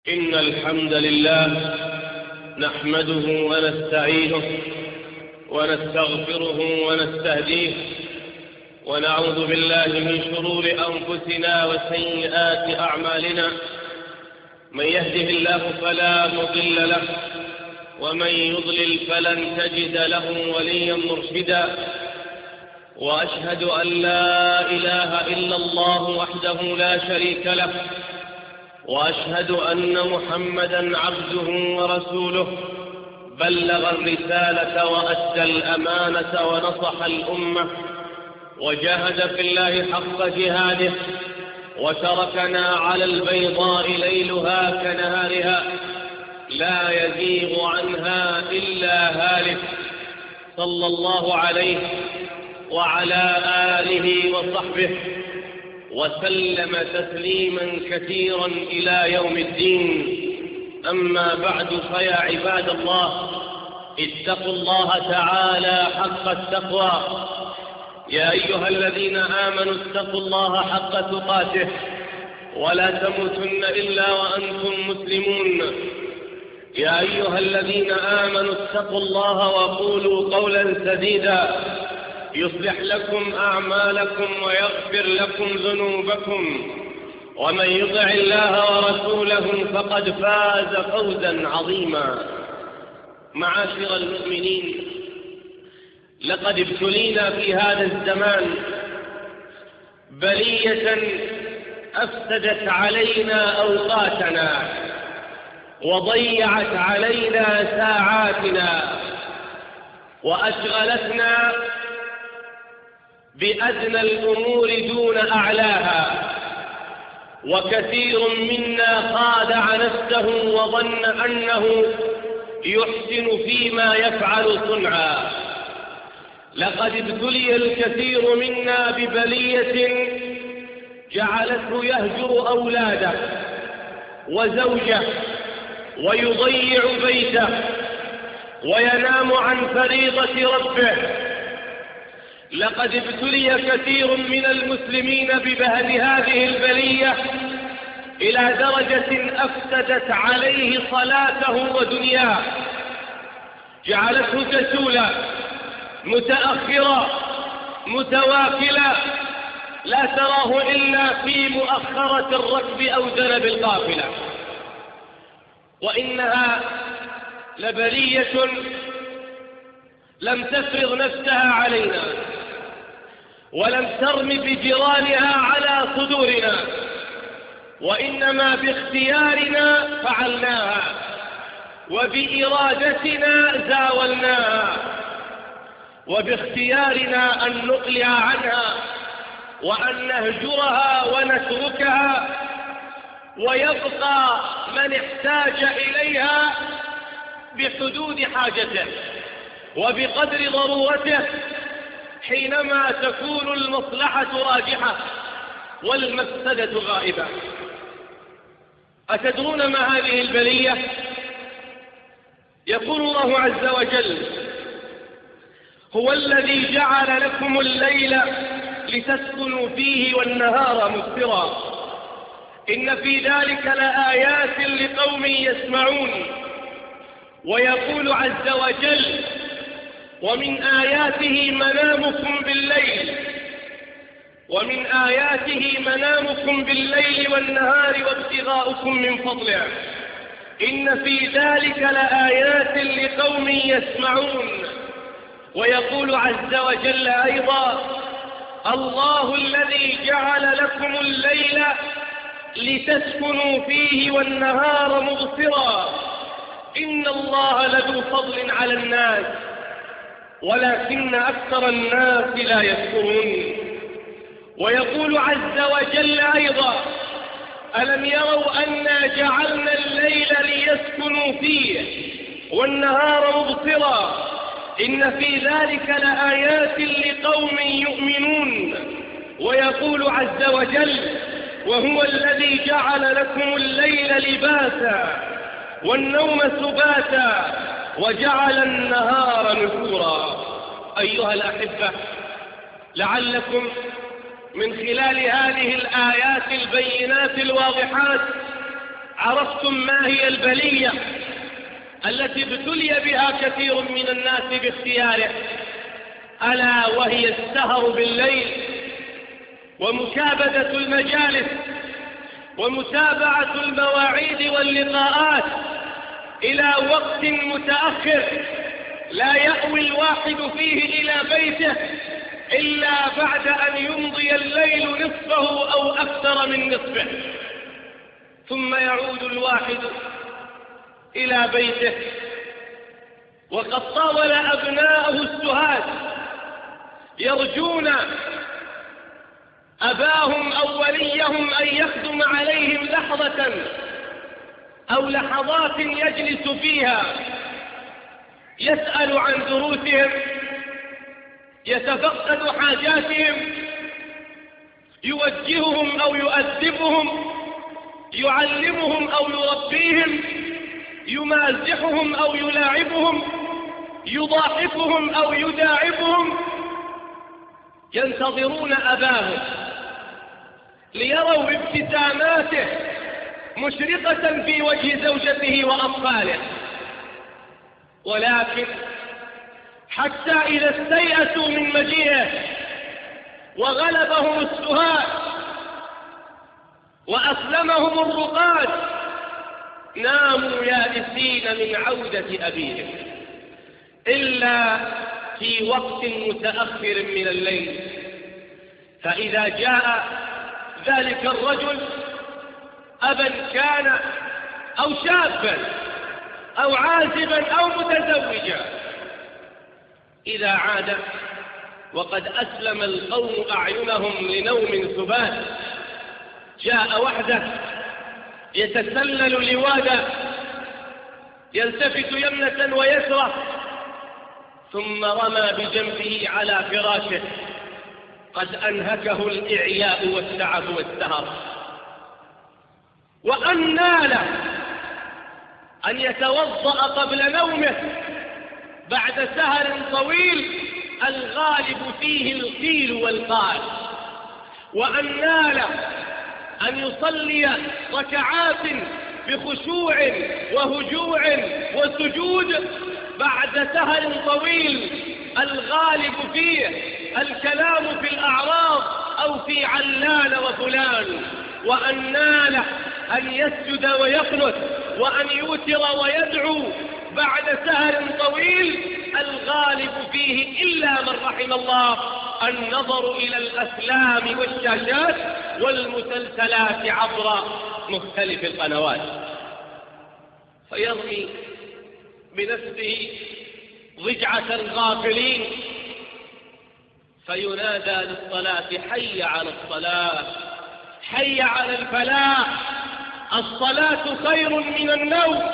إن الحمد لله نحمده ونستعينه ونستغفره ونستهديه ونعوذ بالله من شرور أنفسنا وسيئات أعمالنا. من يهده الله فلا مضل له ومن يضلل فلن تجد له وليا مرشدا. وأشهد أن لا إله إلا الله وحده لا شريك له، وأشهد أن محمدا عبده ورسوله، بلغ الرسالة وأدى الأمانة ونصح الأمة وجاهد في الله حق جهاده، وتركنا على البيضاء ليلها كنهارها لا يزيغ عنها إلا هالك، صلى الله عليه وعلى آله وصحبه وسلم تسليما كثيرا إلى يوم الدين. أما بعد، فيا عباد الله، اتقوا الله تعالى حق التقوى. يا أيها الذين آمنوا اتقوا الله حق تقاته ولا تموتن إلا وأنتم مسلمون. يا أيها الذين آمنوا اتقوا الله وقولوا قولا سديدا يصلح لكم أعمالكم ويغفر لكم ذنوبكم، ومن يطع الله ورسوله فقد فاز فوزا عظيما. معاشر المؤمنين، لقد ابتلينا في هذا الزمان بلية أفسدت علينا أوقاتنا وضيعت علينا ساعاتنا وأشغلتنا بأدنى الأمور دون أعلاها، وكثير منا خادع نفسه وظن أنه يحسن فيما يفعل صنعا. لقد ابتلي الكثير منا ببلية جعلته يهجر أولاده وزوجه ويضيع بيته وينام عن فريضة ربه. لقد ابتلي كثير من المسلمين بهذه البلية إلى درجة أفسدت عليه صلاته ودنياه، جعلته كسولا متأخرا متواكلا، لا تراه إلا في مؤخرة الركب أو ذنب القافلة. وإنها لبلية لم تفرض نفسها علينا ولم ترم بجيرانها على صدورنا، وإنما باختيارنا فعلناها وبإرادتنا زاولناها، وباختيارنا أن نقلع عنها وأن نهجرها ونتركها، ويبقى من احتاج إليها بحدود حاجته وبقدر ضرورته حينما تكون المصلحة راجحة والمفسدة غائبة. أتدرون ما هذه البلية؟ يقول الله عز وجل: هو الذي جعل لكم الليل لتسكنوا فيه والنهار مبصرا إن في ذلك لآيات لقوم يسمعون. ويقول عز وجل: ومن آياته منامكم بالليل والنهار وابتغاؤكم من فضله إن في ذلك لآيات لقوم يسمعون. ويقول عز وجل أيضا: الله الذي جعل لكم الليل لتسكنوا فيه والنهار مبصرا إن الله لذو فضل على الناس ولكن أكثر الناس لا يشكرون. ويقول عز وجل أيضا: ألم يروا أنا جعلنا الليل ليسكنوا فيه والنهار مبصرا إن في ذلك لآيات لقوم يؤمنون. ويقول عز وجل: وهو الذي جعل لكم الليل لباسا والنوم سباتا وجعل النهار نشورا. أيها الأحبة، لعلكم من خلال هذه الآيات البينات الواضحات عرفتم ما هي البلية التي ابتلي بها كثير من الناس باختياره؟ ألا وهي السهر بالليل ومكابدة المجالس ومتابعة المواعيد واللقاءات إلى وقت متأخر لا يأوي الواحد فيه إلى بيته إلا بعد أن يمضي الليل نصفه أو أكثر من نصفه، ثم يعود الواحد إلى بيته وقد طاول أبناءه السهاد يرجون أباهم أو وليهم أن يخدم عليهم لحظة أو لحظات يجلس فيها يسأل عن دروسهم، يتفقد حاجاتهم، يوجههم أو يؤدبهم، يعلمهم أو يربيهم، يمازحهم أو يلاعبهم، يضاحكهم أو يداعبهم. ينتظرون أباهم ليروا ابتساماته مشرقة في وجه زوجته وأطفاله، ولكن حتى إذا استيأسوا من مجيئه وغلبهم السهاد وأسلمهم الرقاد ناموا يائسين من عودة أبيهم إلا في وقت متأخر من الليل. فإذا جاء ذلك الرجل أبا كان أو شابا أو عازبا أو متزوجا، إذا عاد وقد أسلم القوم أعينهم لنوم سبات، جاء وحده يتسلل لوادا يلتفت يمنة ويسرى، ثم رمى بجنبه على فراشه قد أنهكه الإعياء والتعب والسهر. وأنى له أن يتوضأ قبل نومه بعد سهر طويل الغالب فيه القيل والقال، وأنى له أن يصلي ركعات بخشوع وهجوع وسجود بعد سهر طويل الغالب فيه الكلام في الأعراض أو في علان وفلان. وأنى له أن يسجد ويقنت وأن يوتر ويدعو بعد سهر طويل الغالب فيه إلا من رحم الله النظر إلى الأفلام والشاشات والمسلسلات عبر مختلف القنوات، فيرمي بنفسه ضجعة الغافلين فينادى للصلاة: حي على الصلاة، حي على الفلاح، الصلاة خير من النوم.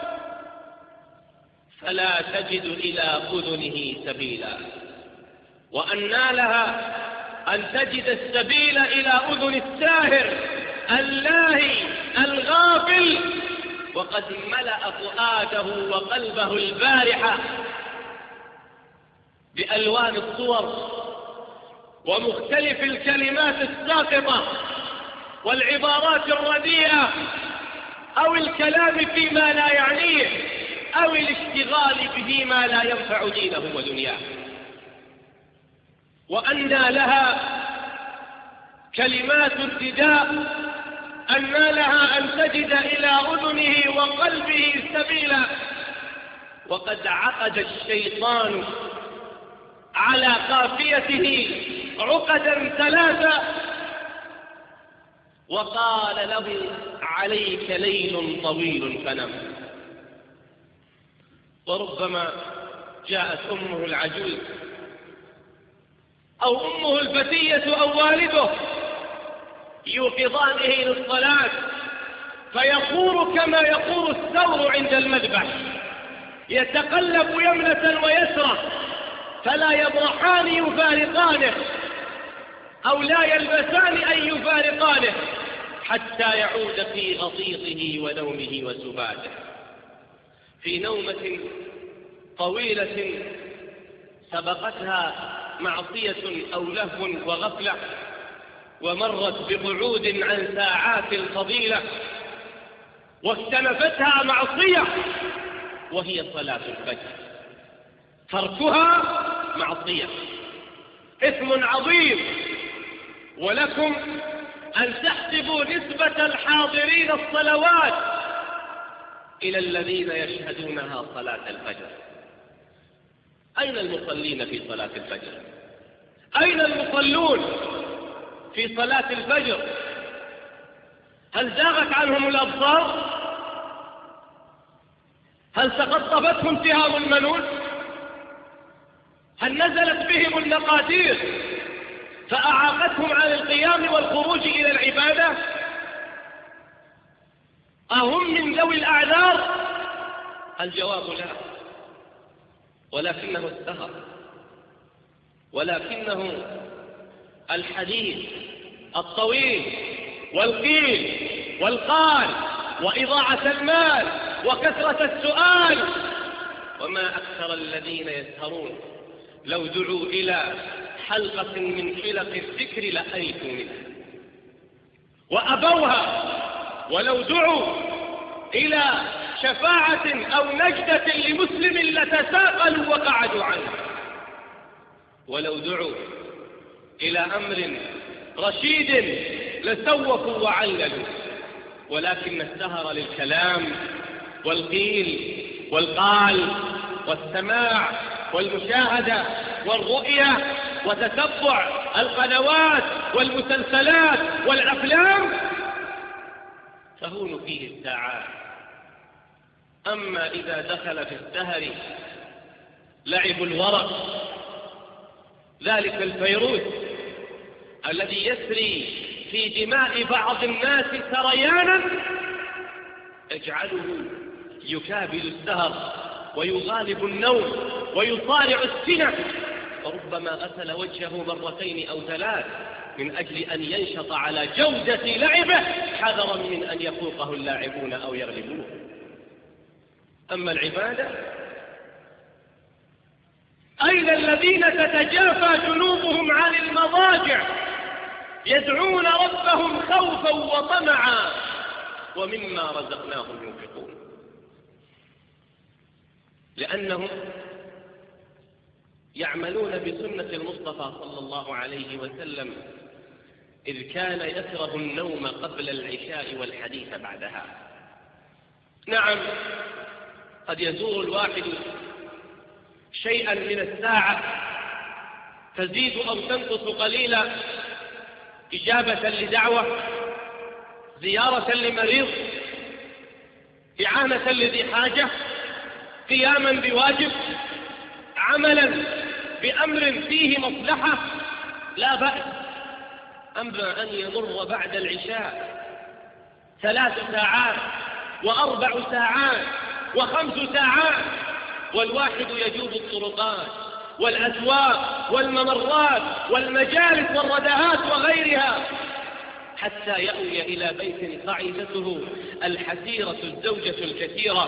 فلا تجد إلى أذنه سبيلا. وأنى لها أن تجد السبيل إلى أذن الساهر اللاهي الغافل، وقد ملأ فؤاده وقلبه البارحة بألوان الصور ومختلف الكلمات الساقطة والعبارات الرديئة أو الكلام فيما لا يعنيه أو الاشتغال بما لا ينفع دينه ودنياه. وأنى لها كلمات الرداء، أنى لها أن تجد إلى أذنه وقلبه سبيلا. وقد عقد الشيطان على قافيته عقدا ثلاثة وقال له: عليك ليل طويل فنم. وربما جاءت أمه العجوز أو أمه الفتية أو والده يوقظانه للصلاة فيخور كما يخور الثور عند المذبح، يتقلب يمنة ويسرى فلا يبرحان يفارقانه أو لا يلبسان أن يفارقانه حتى يعود في غطيطه ونومه وسباته. في نومة طويلة سبقتها معصية أو لهو وغفلة ومرت بقعود عن ساعات فضيلة، واكتنفتها معصية، وهي صلاة الفجر. تركها معصية، إثم عظيم. ولكم أن تحسبوا نسبة الحاضرين الصلوات إلى الذين يشهدونها صلاة الفجر. أين المصلين في صلاة الفجر؟ أين المصلون في صلاة الفجر؟ هل زاغت عنهم الأبصار؟ هل تقطبتهم تهام المنون؟ هل نزلت بهم المقادير فأعاقتهم عن القيام والخروج إلى العبادة؟ أهم من ذوي الأعذار؟ الجواب لا، ولكنه السهر، ولكنه الحديث الطويل والقيل والقال وإضاعة المال وكثرة السؤال. وما أكثر الذين يسهرون، لو دعوا إلى حلقة من حلق الذكر لأيتوا منها وأبوها، ولو دعوا إلى شفاعة أو نجدة لمسلم لتساقلوا وقعدوا عنه، ولو دعوا إلى أمر رشيد لسوفوا وعللوا. ولكن السهر للكلام والقيل والقال والسماع والمشاهدة والرؤية وتتبع القنوات والمسلسلات والأفلام تهون فيه الساعات. أما إذا دخل في السهر لعب الورق، ذلك الفيروس الذي يسري في دماء بعض الناس سريانا يجعله يكابد السهر ويغالب النوم ويصارع السنة، وربما غسل وجهه مرتين أو ثلاث من أجل أن ينشط على جودة لعبه حذرا من أن يفوقه اللاعبون أو يغلبوه. أما العبادة، أين الذين تتجافى جنوبهم عن المضاجع يدعون ربهم خوفا وطمعا ومما رزقناهم ينفقون؟ لأنهم يعملون بسنة المصطفى صلى الله عليه وسلم، إذ كان يكره النوم قبل العشاء والحديث بعدها. نعم، قد يزور الواحد شيئا من الساعة تزيد أو تنقص قليلا، إجابة لدعوة، زيارة لمريض، إعانة لذي حاجة، قياما بواجب، عملا بأمر فيه مصلحة، لا بأس. أما أن يمر بعد العشاء 3 ساعات و4 ساعات و5 ساعات والواحد يجوب الطرقات والأسواق والممرات والمجالس والردهات وغيرها حتى يأوي إلى بيت قعدته الحسيرة الزوجة الكثيرة،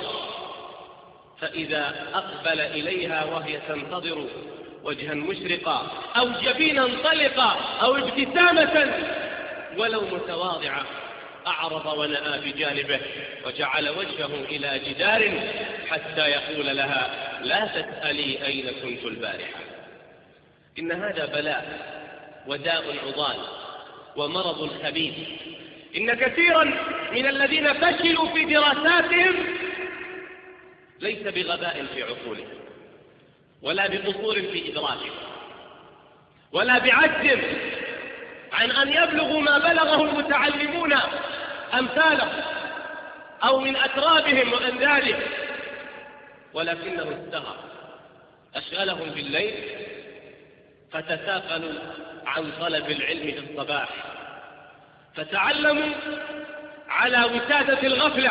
فإذا أقبل إليها وهي تنتظر وجها مشرقا أو جبينا طلقا أو ابتسامة ولو متواضعة أعرض ونأى بجانبه وجعل وجهه إلى جدار حتى يقول لها: لا تسألي أين كنت البارحة. إن هذا بلاء وداء عضال ومرض خبيث. إن كثيرا من الذين فشلوا في دراساتهم ليس بغباء في عقولهم ولا بقصور في إدراكهم ولا بعجز عن أن يبلغوا ما بلغه المتعلمون أمثالهم أو من أترابهم وأن ذلك، ولكنه السهر أشغلهم بالليل فتثاقلوا عن طلب العلم في الصباح، فتعلموا على وسادة الغفلة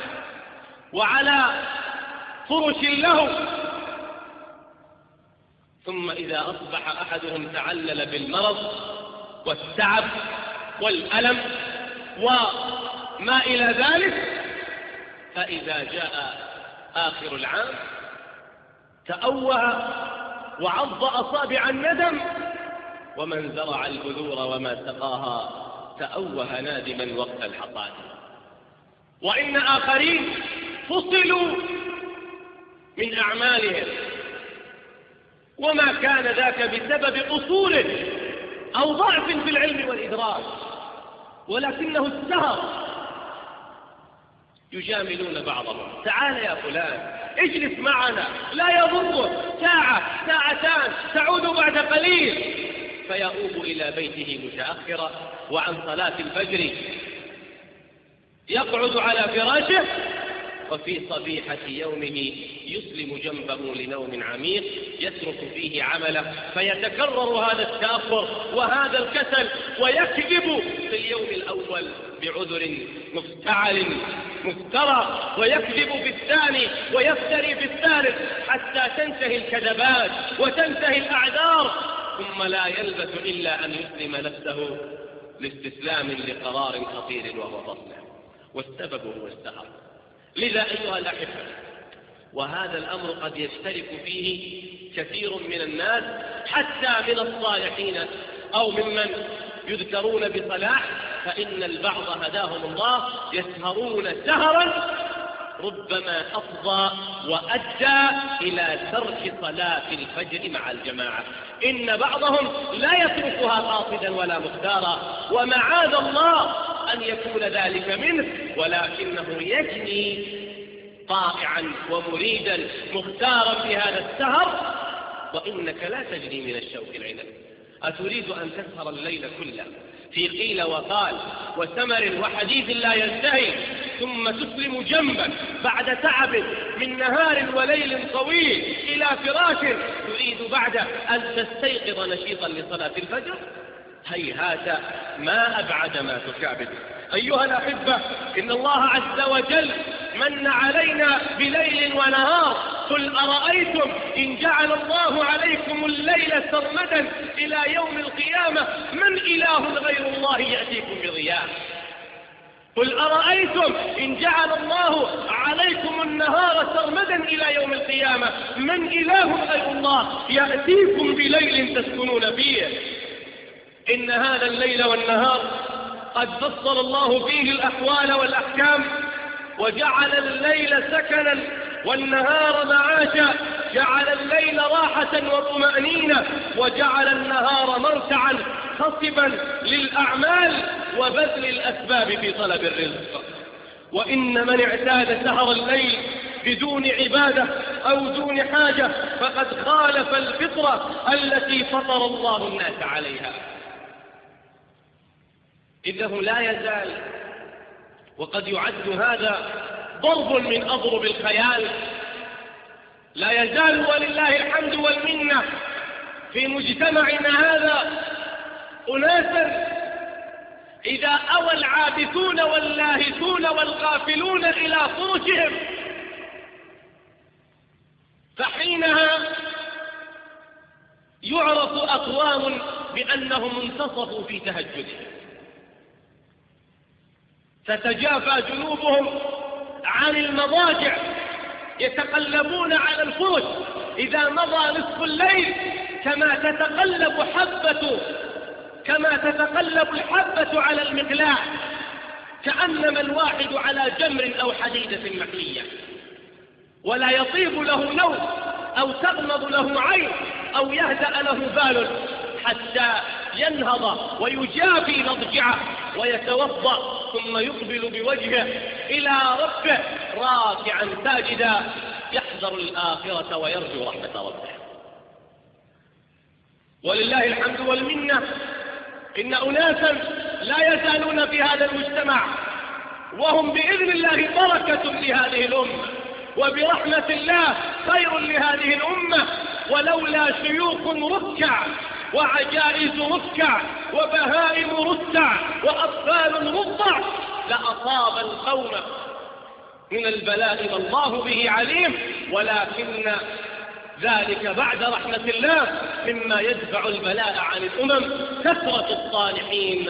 وعلى فرش له، ثم إذا أصبح أحدهم تعلل بالمرض والتعب والألم وما إلى ذلك، فإذا جاء آخر العام تأوه وعض أصابع الندم، ومن زرع البذور وما سقاها تأوه نادما وقت الحصاد. وإن آخرين فصلوا من أعمالهم، وما كان ذاك بسبب قصور أو ضعف في العلم والإدراك، ولكنه السهر. يجاملون بعضهم: تعال يا فلان اجلس معنا، لا يضرك، ساعة ساعتان، تعود بعد قليل. فيؤوب إلى بيته متأخرا، وعن صلاة الفجر يقعد على فراشه، وفي صبيحة يومه يسلم جنبه لنوم عميق يترك فيه عمله، فيتكرر هذا التأخر وهذا الكسل، ويكذب في اليوم الأول بعذر مفتعل مفترى، ويكذب في الثاني، ويفتري في الثالث، حتى تنتهي الكذبات وتنتهي الأعذار، ثم لا يلبث إلا أن يسلم نفسه لاستسلام لقرار خطير وهو فصله، والسبب هو السهر. لذا أيها الأحبة، وهذا الأمر قد يشترك فيه كثير من الناس حتى من الصالحين أو ممن يذكرون بصلاح، فإن البعض هداهم الله يسهرون سهرا ربما أفضى وأدى إلى ترك صلاة الفجر مع الجماعة. إن بعضهم لا يتركها قاصدا ولا مختارا، ومعاذ الله أن يكون ذلك منه، ولكنه يجني طائعا ومريدا مختارا في هذا السهر. وإنك لا تجني من الشوك العنب، أتريد أن تسهر الليل كله في قيل وقال وسمر وحديث لا ينتهي، ثم تسلم جنبك بعد تعب من نهار وليل طويل إلى فراش تريد بعد أن تستيقظ نشيطا لصلاة الفجر؟ هيهات ما أبعد ما تكابد. أيها الأحبة، إن الله عز وجل من علينا بليل ونهار. قل أرأيتم إن جعل الله عليكم الليل سرمدا إلى يوم القيامة من إله غير الله يأتيكم بضياء؟ قل أرأيتم إن جعل الله عليكم النهار سرمدا إلى يوم القيامة من إله غير الله يأتيكم بليل تسكنون فيه؟ إن هذا الليل والنهار قد فصل الله فيه الأحوال والأحكام، وجعل الليل سكنا والنهار معاشا، جعل الليل راحة وطمأنينة، وجعل النهار مرتعا خصبا للأعمال وبذل الأسباب في طلب الرزق. وإن من اعتاد سهر الليل بدون عبادة أو دون حاجة فقد خالف الفطرة التي فطر الله الناس عليها. إنه لا يزال، وقد يعد هذا ضرب من أضرب الخيال، لا يزال ولله الحمد والمنة في مجتمعنا هذا أناسا إذا أوى العابثون واللاهثون والغافلون إلى فرشهم فحينها يعرف أقوام بأنهم انتصفوا في تهجدهم، تتجافى جنوبهم عن المضاجع، يتقلبون على الفرش إذا مضى نصف الليل كما تتقلب الحبة على المقلاع، كأنما الواحد على جمر أو حديدة محلية، ولا يطيب له نوم أو تغمض له عين أو يهدأ له بال حتى ينهض ويجافي مضجعه ويتوضأ، ثم يقبل بوجهه إلى ربه راكعا ساجدا يحذر الآخرة ويرجو رحمة ربه. ولله الحمد والمنة، إن أناسا لا يزالون في هذا المجتمع وهم بإذن الله بركة لهذه الأمة، وبرحمة الله خير لهذه الأمة، ولولا شيوخ ركع وعجائز ركع وبهائم رتع وأطفال رضع لأصاب القوم من البلاء ما الله به عليم، ولكن ذلك بعد رحمة الله مما يدفع البلاء عن الأمم كثرة الصالحين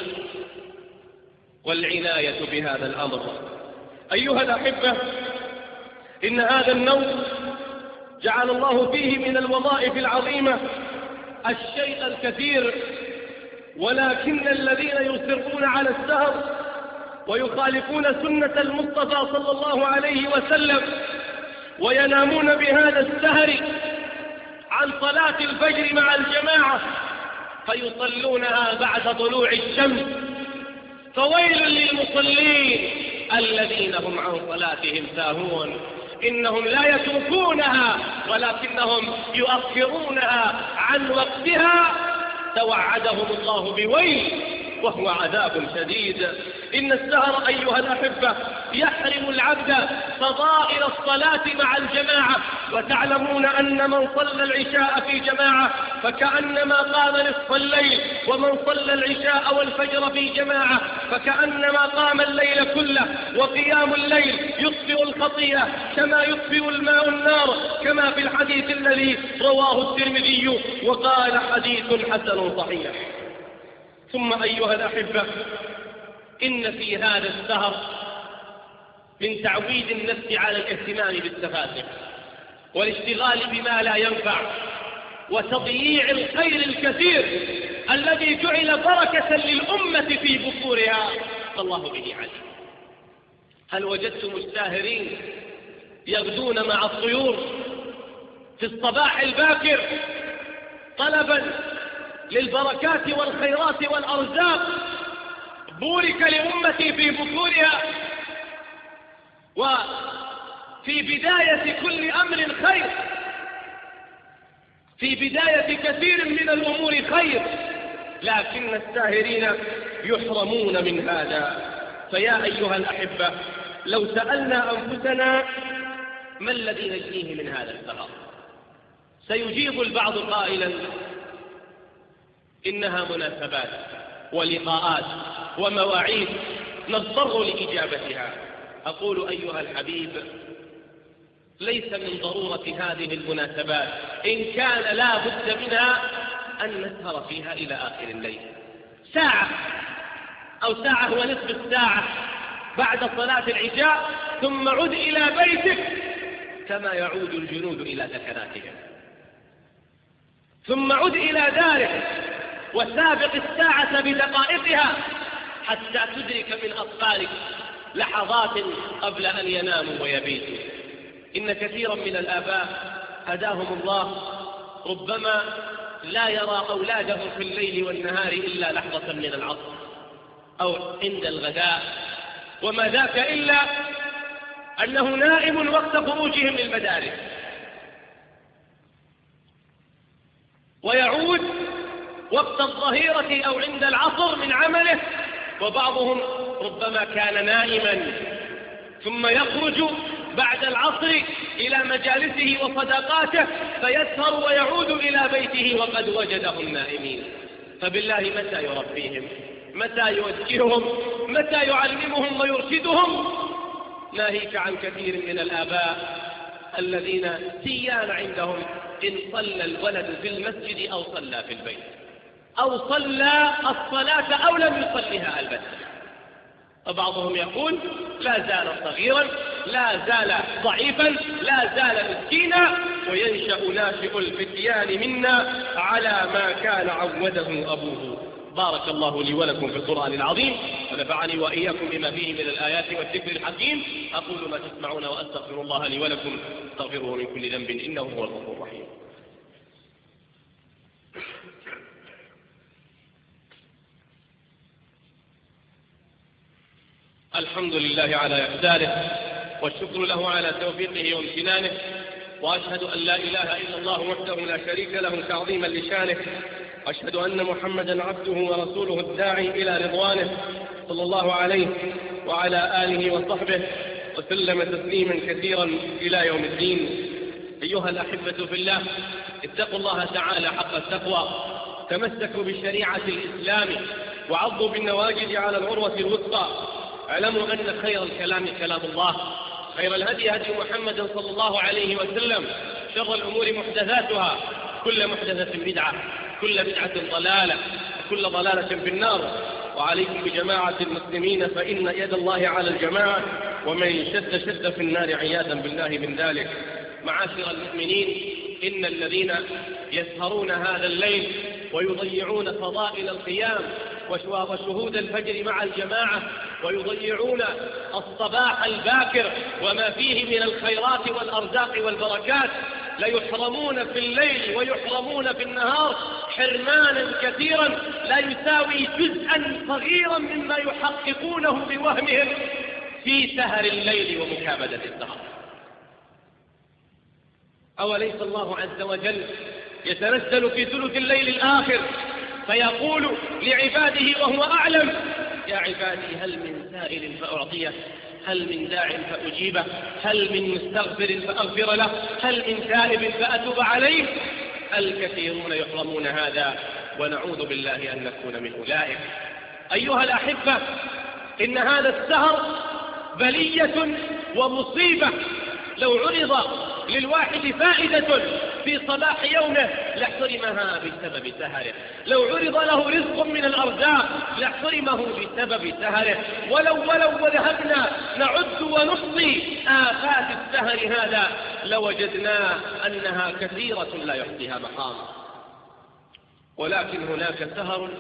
والعناية بهذا الأمر. أيها الأحبة، إن هذا النوم جعل الله فيه من الوظائف العظيمة الشيء الكثير، ولكن الذين يصرون على السهر ويخالفون سنة المصطفى صلى الله عليه وسلم، وينامون بهذا السهر عن صلاة الفجر مع الجماعة فيصلونها بعد طلوع الشمس. فويل للمصلين الذين هم عن صلاتهم ساهون، إنهم لا يتركونها ولكنهم يؤخرونها عن وقتها، توعدهم الله بويل وهو عذاب شديد. إن السهر أيها الأحبة يحرم العبد فضائل الصلاة مع الجماعة، وتعلمون أن من صلى العشاء في جماعة فكأنما قام نصف الليل، ومن صلى العشاء والفجر في جماعة فكأنما قام الليل كله. وقيام الليل يطفئ الخطيئة كما يطفئ الماء النار، كما في الحديث الذي رواه الترمذي وقال حديث حسن صحيح. ثم أيها الأحبة، إن في هذا السهر من تعويد النفس على الاهتمام بالتفاتح والاشتغال بما لا ينفع وتضييع الخير الكثير الذي جعل بركة للأمة في بكورها، فالله به عليم. هل وجدتم الساهرين يغدون مع الطيور في الصباح الباكر طلبا للبركات والخيرات والأرزاق؟ بورك لأمتي في بكورها، وفي بداية كل أمر خير، في بداية كثير من الأمور خير، لكن الساهرين يحرمون من هذا. فيا أيها الأحبة، لو سألنا أنفسنا ما الذي نجنيه من هذا السهر، سيجيب البعض قائلا إنها مناسبات ولقاءات ومواعيد نضطر لإجابتها. أقول أيها الحبيب، ليس من ضرورة هذه المناسبات إن كان لا بد منها أن نسهر فيها إلى آخر الليل، ساعة أو ساعة ونصف الساعة بعد صلاة العشاء، ثم عد إلى بيتك كما يعود الجنود إلى سكناتهم، ثم عد إلى دارك وسابق الساعة بدقائقها حتى تدرك من أطفالك لحظات قبل أن يناموا ويبيتوا. إن كثيرا من الآباء هداهم الله ربما لا يرى أولادهم في الليل والنهار إلا لحظة من العصر أو عند الغداء، وما ذاك إلا أنه نائم وقت خروجهم للمدارس، ويعود وقت الظهيرة أو عند العصر من عمله، وبعضهم ربما كان نائما ثم يخرج بعد العصر إلى مجالسه وصداقاته فيسهر ويعود إلى بيته وقد وجدهم نائمين. فبالله متى يربيهم؟ متى يوجههم؟ متى يعلمهم ويرشدهم؟ ناهيك عن كثير من الآباء الذين سيان عندهم إن صلى الولد في المسجد أو صلى في البيت، أو صلى الصلاة أو لم يصلها البتة. وبعضهم يقول لا زال صغيرا، لا زال ضعيفا، لا زال مسكينا، وينشأ ناشئ الفتيان منا على ما كان عوده أبوه. بارك الله لي ولكم في القرآن العظيم، ونفعني وإياكم بما فيه من الآيات والذكر الحكيم. أقول ما تسمعون وأستغفر الله لي ولكم، استغفروه من كل ذنب إنه هو الغفور الرحيم. الحمد لله على إحسانه، والشكر له على توفيقه وامتنانه، وأشهد أن لا إله إلا الله وحده لا شريك له تعظيما لشانه، وأشهد أن محمدا عبده ورسوله الداعي إلى رضوانه، صلى الله عليه وعلى آله وصحبه وسلم تسليما كثيرا إلى يوم الدين. أيها الأحبة في الله، اتقوا الله تعالى حق التقوى، تمسكوا بشريعة الإسلام وعضوا بالنواجذ على العروة الوثقى. اعلموا أن خير الكلام كلام الله، خير الهدي هدي محمد صلى الله عليه وسلم، شر الأمور محدثاتها، كل محدثة بدعة، كل بدعة ضلالة، كل ضلالة في النار. وعليكم بجماعة المسلمين فإن يد الله على الجماعة، ومن شد في النار عياذا بالله من ذلك. معاشر المؤمنين، إن الذين يسهرون هذا الليل ويضيعون فضائل القيام وشهود الفجر مع الجماعة، ويضيعون الصباح الباكر وما فيه من الخيرات والأرزاق والبركات، ليحرمون في الليل ويحرمون في النهار حرمانا كثيرا لا يساوي جزءا صغيرا مما يحققونه بوهمهم في سهر الليل ومكابدة السهر. أوليس الله عز وجل يتنزل في ثلث الليل الآخر فيقول لعباده وهو أعلم: يا عبادي هل من سائل فأعطيه، هل من داع فأجيبه، هل من مستغفر فأغفر له، هل من تائب فأتوب عليه؟ الكثيرون يحرمون هذا، ونعوذ بالله أن نكون من أولئك. أيها الأحبة، إن هذا السهر بلية ومصيبة. لو عرض للواحد فائدة في صباح يومه لاحترمها بسبب سهره، لو عرض له رزق من الأرزاق لاحترمه بسبب سهره، ولو ذهبنا نعد ونحصي آفات السهر هذا لوجدنا أنها كثيرة لا يحصيها مقام. ولكن هناك سهر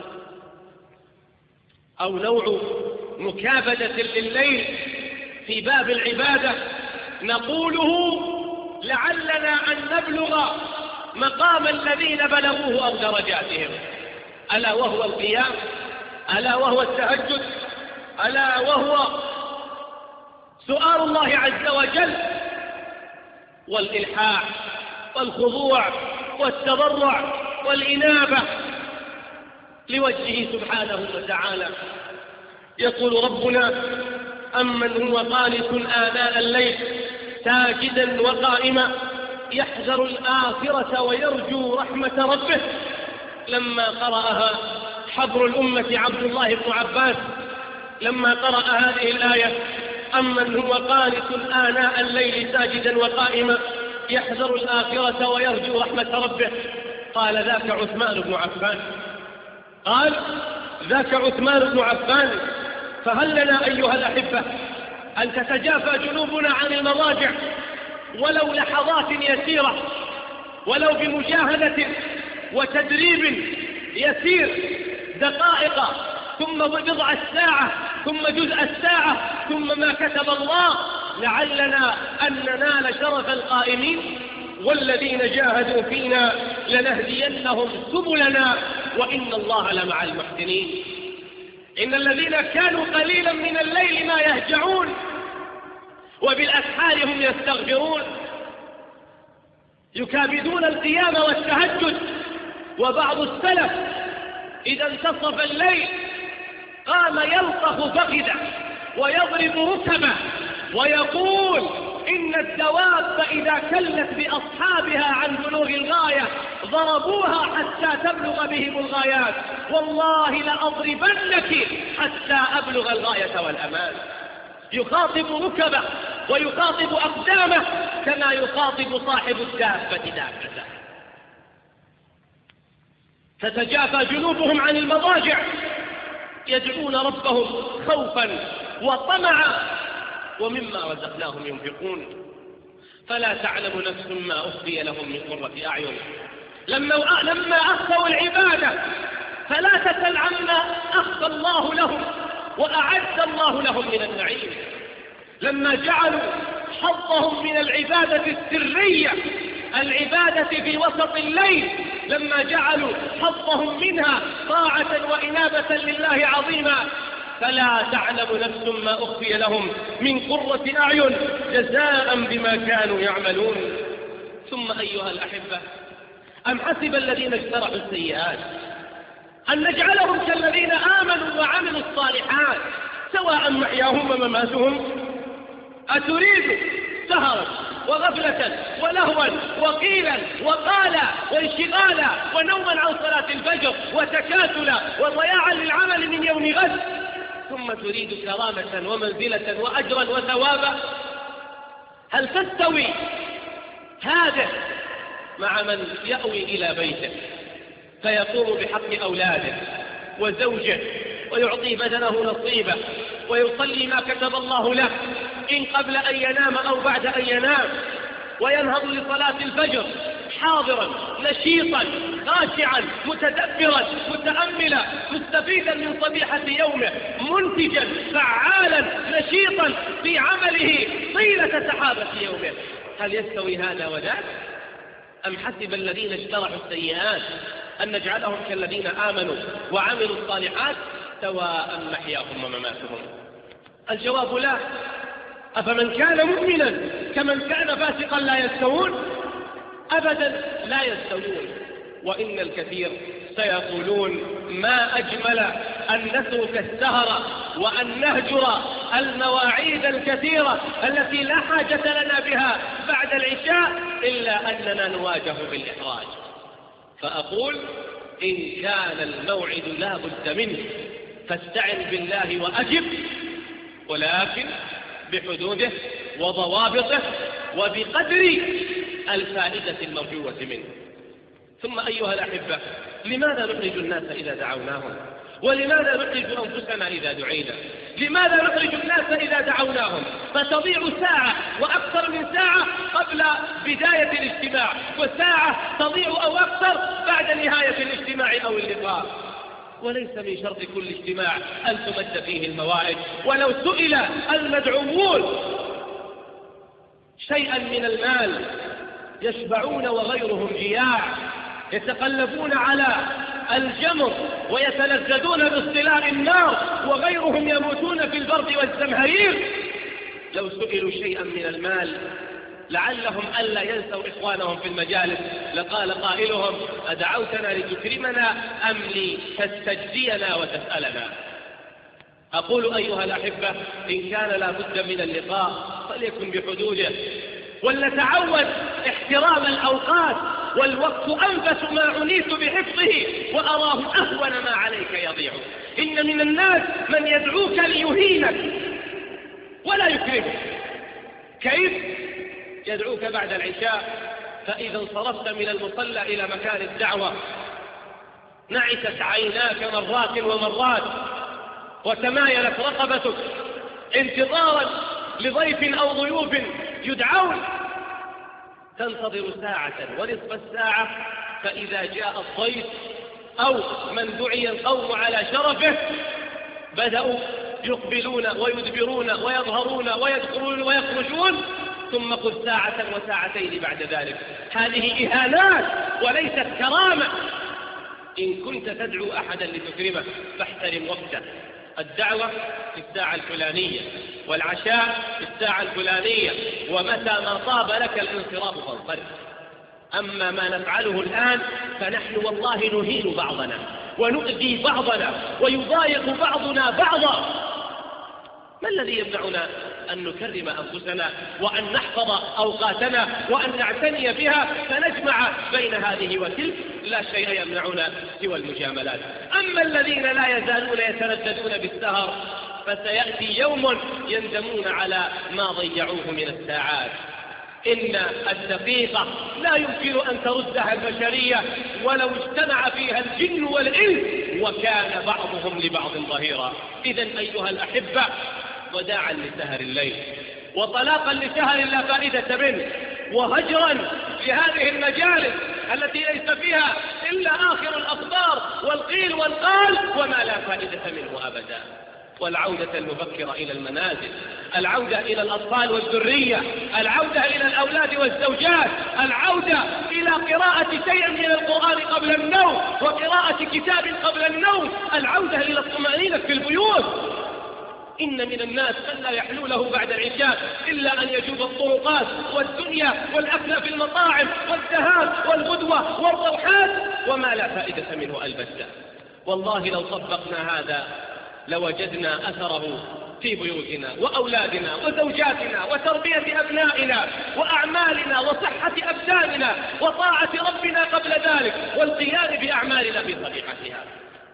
أو نوع مكابدة لليل في باب العبادة نقوله لعلنا أن نبلغ مقام الذين بلغوه أو درجاتهم، ألا وهو القيام، ألا وهو التهجد، ألا وهو سؤال الله عز وجل والإلحاح والخضوع والتضرع والإنابة لوجهه سبحانه وتعالى. يقول ربنا: أمن هو قانت آناء الليل ساجدا وقائما يحذر الآخرة ويرجو رحمة ربه. لما قرأها حبر الأمة عبد الله بن عباس، لما قرأ هذه الآية: أمن هو قانت آناء الليل ساجدا وقائما يحذر الآخرة ويرجو رحمة ربه، قال: ذاك عثمان بن عفان. قال: ذاك عثمان بن عفان. فهل لنا أيها الأحبة أن تتجافى جنوبنا عن المضاجع ولو لحظات يسيرة، ولو بمجاهدة وتدريب يسير، دقائق ثم بضع الساعة ثم جزء الساعة ثم ما كتب الله، لعلنا أن ننال شرف القائمين. والذين جاهدوا فينا لنهدينهم سبلنا وإن الله لمع المحسنين. إن الذين كانوا قليلا من الليل ما يهجعون وبالأسحار هم يستغفرون، يكابدون القيام والتهجد. وبعض السلف إذا انتصف الليل قام يلطخ فخذه ويضرب ركبه ويقول: إن الدواب إذا كلت بأصحابها عن بلوغ الغاية ضربوها حتى تبلغ بهم الغايات، والله لأضربنك حتى أبلغ الغاية والأمان. يخاطب ركبه ويخاطب أقدامه كما يخاطب صاحب الدابة دابته. تتجافى جنوبهم عن المضاجع يدعون ربهم خوفا وطمعا ومما رزقناهم ينفقون. فلا تعلم نفس ما أخفي لهم من قرة أعين. لما أخفوا العبادة فلا تسل عما أخفى الله لهم وأعد الله لهم من النعيم. لما جعلوا حظهم من العبادة السرية، العبادة في وسط الليل، لما جعلوا حظهم منها طاعة وإنابة لله عظيما، فلا تعلم نفس ما أخفي لهم من قرة أعين جزاء بما كانوا يعملون. ثم أيها الأحبة، أم حسب الذين اجترحوا السيئات أن نجعلهم كالذين آمنوا وعملوا الصالحات سواء محياهم ومماتهم؟ أتريد سهرا وغفلة ولهوا وقيلا وقالا وانشغالا ونوما عن صلاة الفجر وتكاسلا وضياعا للعمل من يوم غد، ثم تريد كرامة ومنزلة وأجرا وثوابا؟ هل تستوي هذا مع من يأوي إلى بيته فيقوم بحق أولاده وزوجه ويعطي بدنه نصيبه ويصلي ما كتب الله له إن قبل أن ينام أو بعد أن ينام، وينهض لصلاة الفجر حاضرا نشيطا خاشعا متدبرا متأملا مستفيدا من صبيحة يومه منتجا فعالا نشيطا في عمله طيلة سحابة يومه. هل يستوي هذا وذاك؟ أم حسب الذين اجترحوا السيئات أن نجعلهم كالذين آمنوا وعملوا الصالحات سواء محياهم ومماتهم؟ الجواب لا. أفمن كان مؤمنا كمن كان فاسقا لا يستوون؟ أبدا لا يستوون. وإن الكثير سيقولون ما أجمل أن نترك السهر وأن نهجر المواعيد الكثيرة التي لا حاجة لنا بها بعد العشاء إلا أننا نواجه بالإحراج. فأقول إن كان الموعد لا بد منه فاستعن بالله وأجب، ولكن بحدوده وضوابطه وبقدر الفائدة المرجوة منه. ثم أيها الأحبة، لماذا نخرج الناس إذا دعوناهم؟ ولماذا نخرج أنفسنا إذا دعينا؟ لماذا نخرج الناس إذا دعوناهم فتضيع ساعة وأكثر من ساعة قبل بداية الاجتماع، وساعة تضيع أو أكثر بعد نهاية الاجتماع أو اللقاء؟ وليس من شرط كل اجتماع أن تمد فيه المواعظ. ولو سئل المدعوون شيئا من المال يشبعون وغيرهم جياع، يتقلبون على الجمر ويتلذذون باصطلاء النار وغيرهم يموتون في البرد والزمهرير، لو سئلوا شيئا من المال لعلهم ألا ينسوا إخوانهم في المجالس لقال قائلهم أدعوتنا لتكرمنا أم لتستجزينا وتسألنا؟ أقول أيها الأحبة، إن كان لا بد من اللقاء فليكن بحدوده، ولنتعود احترام الأوقات، والوقت أنفس ما عنيت بحفظه وأراه أهون ما عليك يضيع. إن من الناس من يدعوك ليهينك ولا يكرمك. كيف؟ يدعوك بعد العشاء، فإذا انصرفت من المصلى إلى مكان الدعوة نعست عيناك مرات ومرات وتمايلت رقبتك انتظارا لضيف أو ضيوف يدعون، تنتظر ساعة ونصف الساعة، فإذا جاء الضيف أو من دعي القوم على شرفه بدأوا يقبلون ويدبرون ويظهرون ويدخلون ويخرجون، ثم خذ ساعة وساعتين بعد ذلك. هذه إهانات وليست كرامة. إن كنت تدعو أحدا لتكرمه فاحترم وقته. الدعوة في الساعة الفلانية، والعشاء في الساعة الفلانية، ومتى ما طاب لك الانصراف فانصرف. أما ما نفعله الآن فنحن والله نهين بعضنا ونؤذي بعضنا ويضايق بعضنا بعضا. ما الذي يمنعنا أن نكرم أنفسنا وأن نحفظ أوقاتنا وأن نعتني بها فنجمع بين هذه وتلك؟ لا شيء يمنعنا سوى المجاملات. أما الذين لا يزالون يترددون بالسهر فسيأتي يوم يندمون على ما ضيعوه من الساعات. إن الدقيقة لا يمكن أن تردها البشرية ولو اجتمع فيها الجن والإنس وكان بعضهم لبعض ظهيرا. إذن أيها الأحبة، وداعا لسهر الليل وطلاقا لسهر لا فائدة منه، وهجرا لهذه المجالس التي ليس فيها إلا آخر الأخبار والقيل والقال وما لا فائدة منه أبدا. والعودة المبكرة إلى المنازل، العودة إلى الأطفال والذرية، العودة إلى الأولاد والزوجات، العودة إلى قراءة شيء من القرآن قبل النوم وقراءة كتاب قبل النوم، العودة إلى الطمأنينة في البيوت. إن من الناس من لا يحلو له بعد العشاء إلا أن يجوب الطرقات والدنيا والأكل في المطاعم والذهاب والغدوة والروحات وما لا فائدة منه البتة. والله لو طبقنا هذا لوجدنا أثره في بيوتنا وأولادنا وزوجاتنا وتربية أبنائنا وأعمالنا وصحة أبداننا وطاعة ربنا قبل ذلك والقيام بأعمالنا في صحيحتها.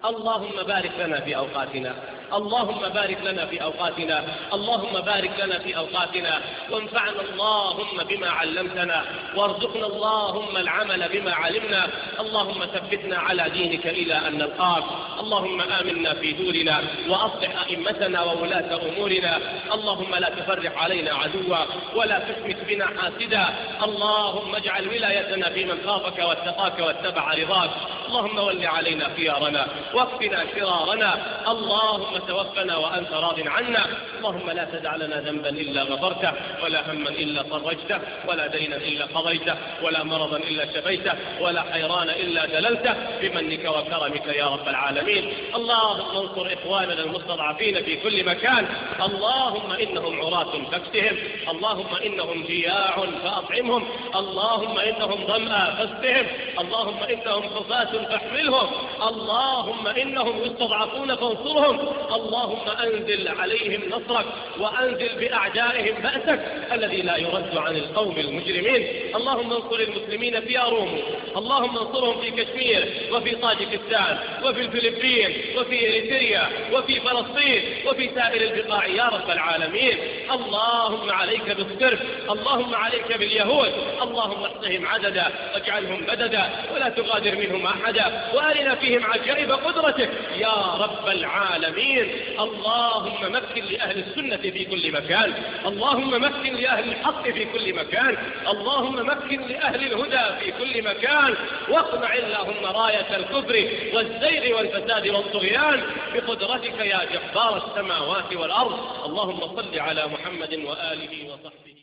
اللهم بارك لنا في أوقاتنا، اللهم بارك لنا في أوقاتنا، اللهم بارك لنا في أوقاتنا، وانفعنا اللهم بما علمتنا، وارزقنا اللهم العمل بما علمنا. اللهم ثبتنا على دينك إلى أن نلقاك. اللهم آمنا في دورنا، وأصلح أئمتنا وولاة أمورنا. اللهم لا تفرق علينا عدوا، ولا تشمت بنا حاسدا. اللهم اجعل ولايتنا في من خافك واتقاك واتبع رضاك. اللهم ول علينا خيارنا، واكفنا شرارنا. اللهم توفنا وأنت راض عنا. اللهم لا تدع لنا ذنبا إلا غفرته، ولا هما إلا فرجته، ولا دينا إلا قضيته، ولا مرضا إلا شفيته، ولا حيران إلا دللته، بمنك وكرمك يا رب العالمين. اللهم انصر إخواننا المستضعفين في كل مكان. اللهم إنهم عراة فاكسهم، اللهم إنهم جياع فأطعمهم، اللهم إنهم ظمأ فاسقهم، اللهم إنهم حفاة فاحملهم، اللهم إنهم يستضعفون فانصرهم. اللهم أنزل عليهم نصرك، وأنزل بأعدائهم بأسك الذي لا يرد عن القوم المجرمين. اللهم انصر المسلمين في أرومو، اللهم انصرهم في كشمير، وفي طاجكستان، وفي الفلبين، وفي إريتريا، وفي فلسطين، وفي سائر البقاع يا رب العالمين. اللهم عليك بالصرف، اللهم عليك باليهود، اللهم احصهم عددا واجعلهم بددا، ولا تغادر منهم أحدا، وأرنا فيهم عجائب قدرتك يا رب العالمين. اللهم مكن لأهل السنة في كل مكان، اللهم مكن لأهل الحق في كل مكان، اللهم مكن لأهل الهدى في كل مكان، واقمع اللهم راية الكفر والزيغ والفساد والطغيان بقدرتك يا جبار السماوات والأرض. اللهم صل على محمد وآله وصحبه.